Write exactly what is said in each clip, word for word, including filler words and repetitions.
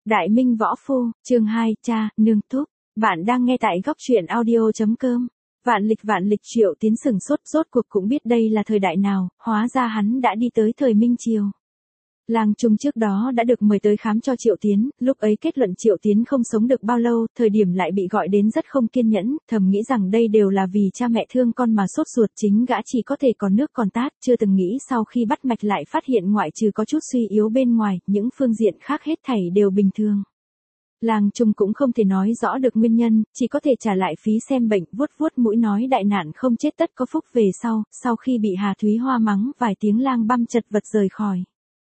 Đại Minh Võ Phu, chương hai, cha, nương thúc. Bạn đang nghe tại góc truyện audio chấm com. Vạn lịch vạn lịch Triệu Tiến sừng sốt rốt cuộc cũng biết đây là thời đại nào, hóa ra hắn đã đi tới thời Minh Triều. Lang Trung trước đó đã được mời tới khám cho Triệu Tiến, lúc ấy kết luận Triệu Tiến không sống được bao lâu, thời điểm lại bị gọi đến rất không kiên nhẫn, thầm nghĩ rằng đây đều là vì cha mẹ thương con mà sốt ruột, chính gã chỉ có thể còn nước còn tát, chưa từng nghĩ sau khi bắt mạch lại phát hiện ngoại trừ có chút suy yếu bên ngoài, những phương diện khác hết thảy đều bình thường. Lang Trung cũng không thể nói rõ được nguyên nhân, chỉ có thể trả lại phí xem bệnh, vuốt vuốt mũi nói đại nạn không chết tất có phúc về sau, sau khi bị Hà Thúy Hoa mắng vài tiếng Lang băm chật vật rời khỏi.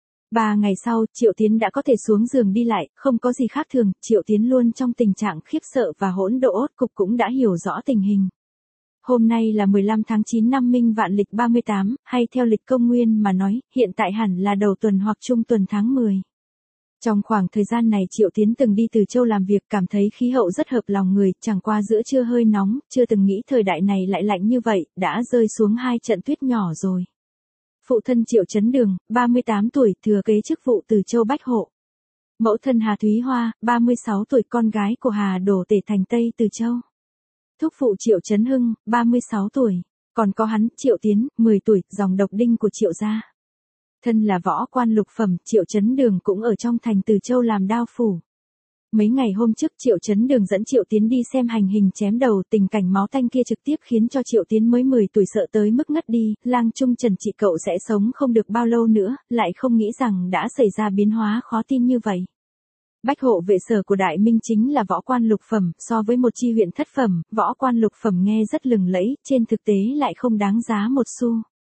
Ba ngày sau, Triệu Tiến đã có thể xuống giường đi lại, không có gì khác thường, Triệu Tiến luôn trong tình trạng khiếp sợ và hỗn độn, cục cũng đã hiểu rõ tình hình. Hôm nay là mười lăm tháng chín năm Minh Vạn lịch ba mươi tám, hay theo lịch công nguyên mà nói, hiện tại hẳn là đầu tuần hoặc trung tuần tháng mười. Trong khoảng thời gian này Triệu Tiến từng đi Từ Châu làm việc, cảm thấy khí hậu rất hợp lòng người, chẳng qua giữa trưa hơi nóng, chưa từng nghĩ thời đại này lại lạnh như vậy, đã rơi xuống hai trận tuyết nhỏ rồi. Phụ thân Triệu Chấn Đường, ba mươi tám tuổi, thừa kế chức vụ Từ Châu Bách Hộ. Mẫu thân Hà Thúy Hoa, ba mươi sáu tuổi, con gái của Hà đổ tể thành Tây Từ Châu. Thúc phụ Triệu Chấn Hưng, ba mươi sáu tuổi, còn có hắn, Triệu Tiến, mười tuổi, dòng độc đinh của Triệu gia. Thân là võ quan lục phẩm, Triệu Chấn Đường cũng ở trong thành Từ Châu làm đao phủ. Mấy ngày hôm trước Triệu Chấn Đường dẫn Triệu Tiến đi xem hành hình chém đầu, tình cảnh máu tanh kia trực tiếp khiến cho Triệu Tiến mới mười tuổi sợ tới mức ngất đi, Lang Trung trần trị cậu sẽ sống không được bao lâu nữa, lại không nghĩ rằng đã xảy ra biến hóa khó tin như vậy. Bách hộ vệ sở của Đại Minh chính là võ quan lục phẩm, so với một chi huyện thất phẩm, võ quan lục phẩm nghe rất lừng lẫy, trên thực tế lại không đáng giá một xu.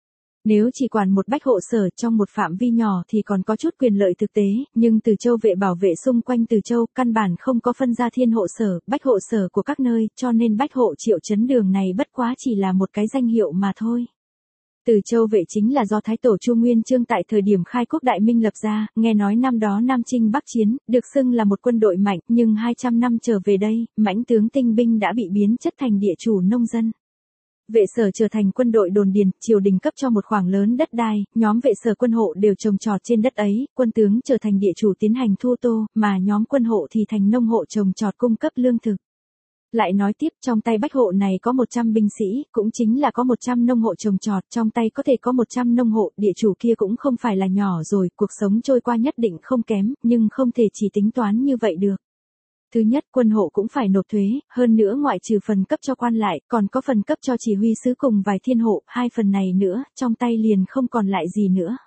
Nếu chỉ quản một bách hộ sở trong một phạm vi nhỏ thì còn có chút quyền lợi thực tế, nhưng Từ Châu vệ bảo vệ xung quanh Từ Châu, căn bản không có phân ra thiên hộ sở, bách hộ sở của các nơi, cho nên bách hộ Triệu Chấn Đường này bất quá chỉ là một cái danh hiệu mà thôi. Từ Châu vệ chính là do Thái Tổ Chu Nguyên Chương tại thời điểm khai quốc Đại Minh lập ra, nghe nói năm đó Nam Chinh Bắc Chiến, được xưng là một quân đội mạnh, nhưng hai trăm năm trở về đây, mãnh tướng tinh binh đã bị biến chất thành địa chủ nông dân. Vệ sở trở thành quân đội đồn điền, triều đình cấp cho một khoảng lớn đất đai, nhóm vệ sở quân hộ đều trồng trọt trên đất ấy, quân tướng trở thành địa chủ tiến hành thu tô, mà nhóm quân hộ thì thành nông hộ trồng trọt cung cấp lương thực. Lại nói tiếp, trong tay bách hộ này có một trăm binh sĩ, cũng chính là có một trăm nông hộ trồng trọt, trong tay có thể có một trăm nông hộ, địa chủ kia cũng không phải là nhỏ rồi, cuộc sống trôi qua nhất định không kém, nhưng không thể chỉ tính toán như vậy được. Thứ nhất, quân hộ cũng phải nộp thuế, hơn nữa ngoại trừ phần cấp cho quan lại, còn có phần cấp cho chỉ huy sứ cùng vài thiên hộ, hai phần này nữa, trong tay liền không còn lại gì nữa.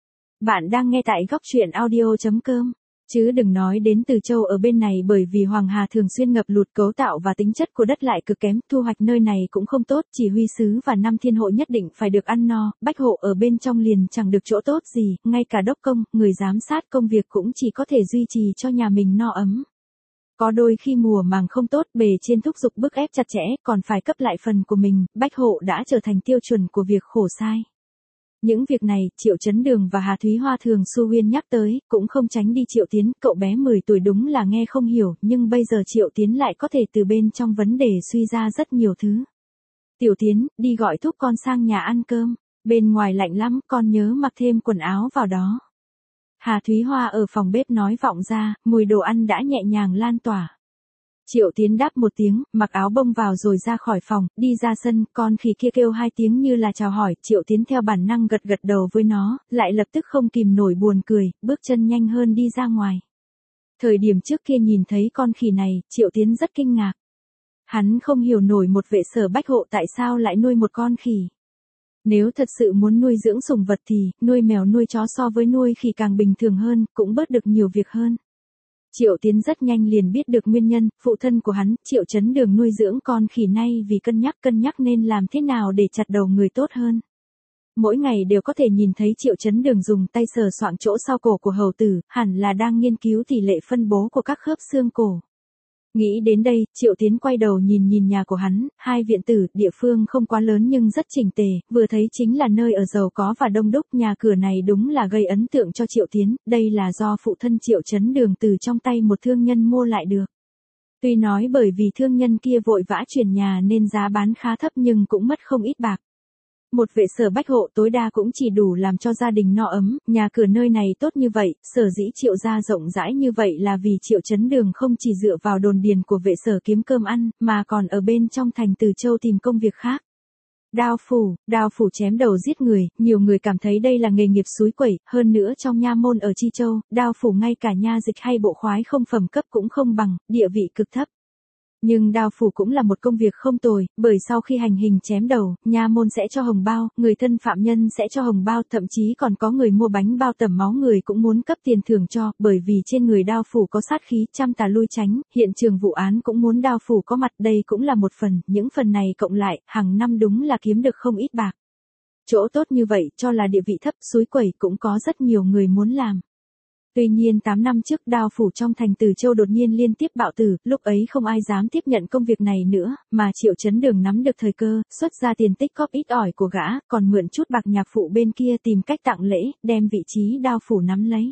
Bạn đang nghe tại góc truyện audio chấm com. Chứ đừng nói đến Từ Châu ở bên này, bởi vì Hoàng Hà thường xuyên ngập lụt, cấu tạo và tính chất của đất lại cực kém, thu hoạch nơi này cũng không tốt, chỉ huy sứ và năm thiên hộ nhất định phải được ăn no, bách hộ ở bên trong liền chẳng được chỗ tốt gì, ngay cả đốc công, người giám sát công việc cũng chỉ có thể duy trì cho nhà mình no ấm. Có đôi khi mùa màng không tốt, bề trên thúc giục bức ép chặt chẽ, còn phải cấp lại phần của mình, bách hộ đã trở thành tiêu chuẩn của việc khổ sai. Những việc này, Triệu Chấn Đường và Hà Thúy Hoa thường xu huyên nhắc tới, cũng không tránh đi Triệu Tiến, cậu bé mười tuổi đúng là nghe không hiểu, nhưng bây giờ Triệu Tiến lại có thể từ bên trong vấn đề suy ra rất nhiều thứ. Tiểu Tiến, đi gọi thúc con sang nhà ăn cơm, bên ngoài lạnh lắm, con nhớ mặc thêm quần áo vào đó. Hà Thúy Hoa ở phòng bếp nói vọng ra, mùi đồ ăn đã nhẹ nhàng lan tỏa. Triệu Tiến đáp một tiếng, mặc áo bông vào rồi ra khỏi phòng, đi ra sân, con khỉ kia kêu hai tiếng như là chào hỏi, Triệu Tiến theo bản năng gật gật đầu với nó, lại lập tức không kìm nổi buồn cười, bước chân nhanh hơn đi ra ngoài. Thời điểm trước kia nhìn thấy con khỉ này, Triệu Tiến rất kinh ngạc. Hắn không hiểu nổi một vệ sở bách hộ tại sao lại nuôi một con khỉ. Nếu thật sự muốn nuôi dưỡng sủng vật thì, nuôi mèo nuôi chó so với nuôi khỉ càng bình thường hơn, cũng bớt được nhiều việc hơn. Triệu Tiến rất nhanh liền biết được nguyên nhân, phụ thân của hắn, Triệu Chấn Đường nuôi dưỡng con khỉ này vì cân nhắc cân nhắc nên làm thế nào để chặt đầu người tốt hơn. Mỗi ngày đều có thể nhìn thấy Triệu Chấn Đường dùng tay sờ soạng chỗ sau cổ của hầu tử, hẳn là đang nghiên cứu tỷ lệ phân bố của các khớp xương cổ. Nghĩ đến đây, Triệu Tiến quay đầu nhìn nhìn nhà của hắn, hai viện tử, địa phương không quá lớn nhưng rất chỉnh tề, vừa thấy chính là nơi ở giàu có và đông đúc, nhà cửa này đúng là gây ấn tượng cho Triệu Tiến, đây là do phụ thân Triệu Chấn Đường từ trong tay một thương nhân mua lại được. Tuy nói bởi vì thương nhân kia vội vã chuyển nhà nên giá bán khá thấp nhưng cũng mất không ít bạc. Một vệ sở bách hộ tối đa cũng chỉ đủ làm cho gia đình no ấm, nhà cửa nơi này tốt như vậy, sở dĩ Triệu gia rộng rãi như vậy là vì Triệu Chấn Đường không chỉ dựa vào đồn điền của vệ sở kiếm cơm ăn, mà còn ở bên trong thành Từ Châu tìm công việc khác. Đao phủ, đao phủ chém đầu giết người, nhiều người cảm thấy đây là nghề nghiệp xúi quẩy, hơn nữa trong nha môn ở Chi Châu, đao phủ ngay cả nha dịch hay bộ khoái không phẩm cấp cũng không bằng, địa vị cực thấp. Nhưng đao phủ cũng là một công việc không tồi, bởi sau khi hành hình chém đầu, nha môn sẽ cho hồng bao, người thân phạm nhân sẽ cho hồng bao, thậm chí còn có người mua bánh bao tẩm máu người cũng muốn cấp tiền thưởng cho, bởi vì trên người đao phủ có sát khí, trăm tà lui tránh, hiện trường vụ án cũng muốn đao phủ có mặt, đây cũng là một phần, những phần này cộng lại, hàng năm đúng là kiếm được không ít bạc. Chỗ tốt như vậy, cho là địa vị thấp, xúi quẩy cũng có rất nhiều người muốn làm. Tuy nhiên tám năm trước đao phủ trong thành Từ Châu đột nhiên liên tiếp bạo tử, lúc ấy không ai dám tiếp nhận công việc này nữa, mà Triệu Chấn Đường nắm được thời cơ, xuất ra tiền tích góp ít ỏi của gã, còn mượn chút bạc nhạc phụ bên kia tìm cách tặng lễ, đem vị trí đao phủ nắm lấy.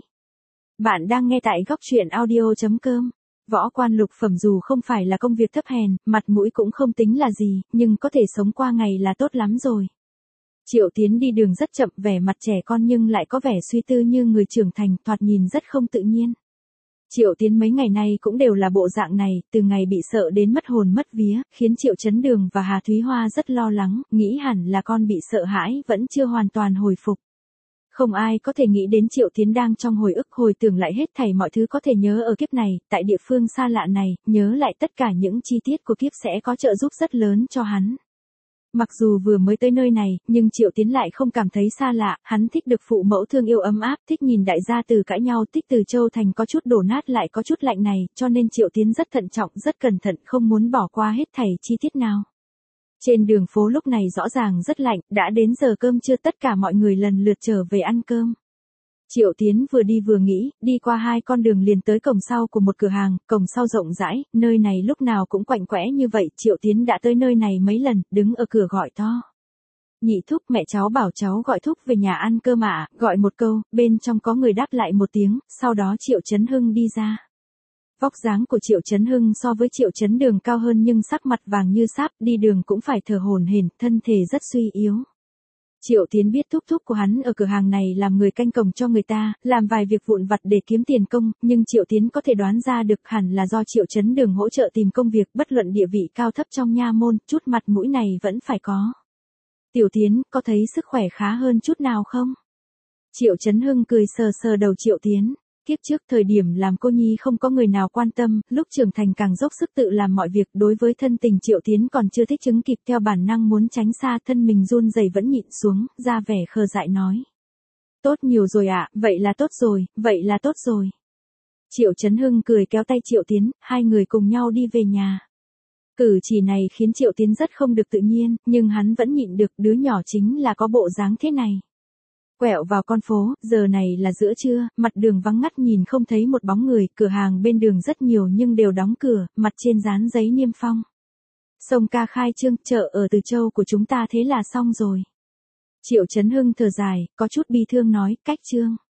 Bạn đang nghe tại góc truyện audio chấm com. Võ quan lục phẩm dù không phải là công việc thấp hèn, mặt mũi cũng không tính là gì, nhưng có thể sống qua ngày là tốt lắm rồi. Triệu Tiến đi đường rất chậm, vẻ mặt trẻ con nhưng lại có vẻ suy tư như người trưởng thành, thoạt nhìn rất không tự nhiên. Triệu Tiến mấy ngày nay cũng đều là bộ dạng này, từ ngày bị sợ đến mất hồn mất vía, khiến Triệu Chấn Đường và Hà Thúy Hoa rất lo lắng, nghĩ hẳn là con bị sợ hãi, vẫn chưa hoàn toàn hồi phục. Không ai có thể nghĩ đến Triệu Tiến đang trong hồi ức hồi tưởng lại hết thảy mọi thứ có thể nhớ ở kiếp này, tại địa phương xa lạ này, nhớ lại tất cả những chi tiết của kiếp sẽ có trợ giúp rất lớn cho hắn. Mặc dù vừa mới tới nơi này, nhưng Triệu Tiến lại không cảm thấy xa lạ, hắn thích được phụ mẫu thương yêu ấm áp, thích nhìn đại gia Từ cãi nhau, thích Từ Châu thành có chút đổ nát lại có chút lạnh này, cho nên Triệu Tiến rất thận trọng, rất cẩn thận, không muốn bỏ qua hết thảy chi tiết nào. Trên đường phố lúc này rõ ràng rất lạnh, đã đến giờ cơm trưa, tất cả mọi người lần lượt trở về ăn cơm. Triệu Tiến vừa đi vừa nghĩ, đi qua hai con đường liền tới cổng sau của một cửa hàng, cổng sau rộng rãi, nơi này lúc nào cũng quạnh quẽ như vậy, Triệu Tiến đã tới nơi này mấy lần, đứng ở cửa gọi to. Nhị thúc, mẹ cháu bảo cháu gọi thúc về nhà ăn cơm ạ, gọi một câu, bên trong có người đáp lại một tiếng, sau đó Triệu Chấn Hưng đi ra. Vóc dáng của Triệu Chấn Hưng so với Triệu Chấn Đường cao hơn nhưng sắc mặt vàng như sáp, đi đường cũng phải thở hổn hển, thân thể rất suy yếu. Triệu Tiến biết thúc thúc của hắn ở cửa hàng này làm người canh cổng cho người ta, làm vài việc vụn vặt để kiếm tiền công, nhưng Triệu Tiến có thể đoán ra được hẳn là do Triệu Chấn Đường hỗ trợ tìm công việc, bất luận địa vị cao thấp trong nha môn, chút mặt mũi này vẫn phải có. Tiểu Tiến, có thấy sức khỏe khá hơn chút nào không? Triệu Chấn Hưng cười sờ sờ đầu Triệu Tiến. Kiếp trước thời điểm làm cô nhi không có người nào quan tâm, lúc trưởng thành càng dốc sức tự làm mọi việc, đối với thân tình Triệu Tiến còn chưa thích ứng kịp, theo bản năng muốn tránh xa, thân mình run rẩy vẫn nhịn xuống, ra vẻ khờ dại nói. Tốt nhiều rồi ạ, à, vậy là tốt rồi, vậy là tốt rồi. Triệu Chấn Hưng cười kéo tay Triệu Tiến, hai người cùng nhau đi về nhà. Cử chỉ này khiến Triệu Tiến rất không được tự nhiên, nhưng hắn vẫn nhịn được, đứa nhỏ chính là có bộ dáng thế này. Quẹo vào con phố, giờ này là giữa trưa, mặt đường vắng ngắt nhìn không thấy một bóng người, cửa hàng bên đường rất nhiều nhưng đều đóng cửa, mặt trên dán giấy niêm phong. Sông ca khai trương, chợ ở Từ Châu của chúng ta thế là xong rồi. Triệu Chấn Hưng thở dài, có chút bi thương nói, cách trương.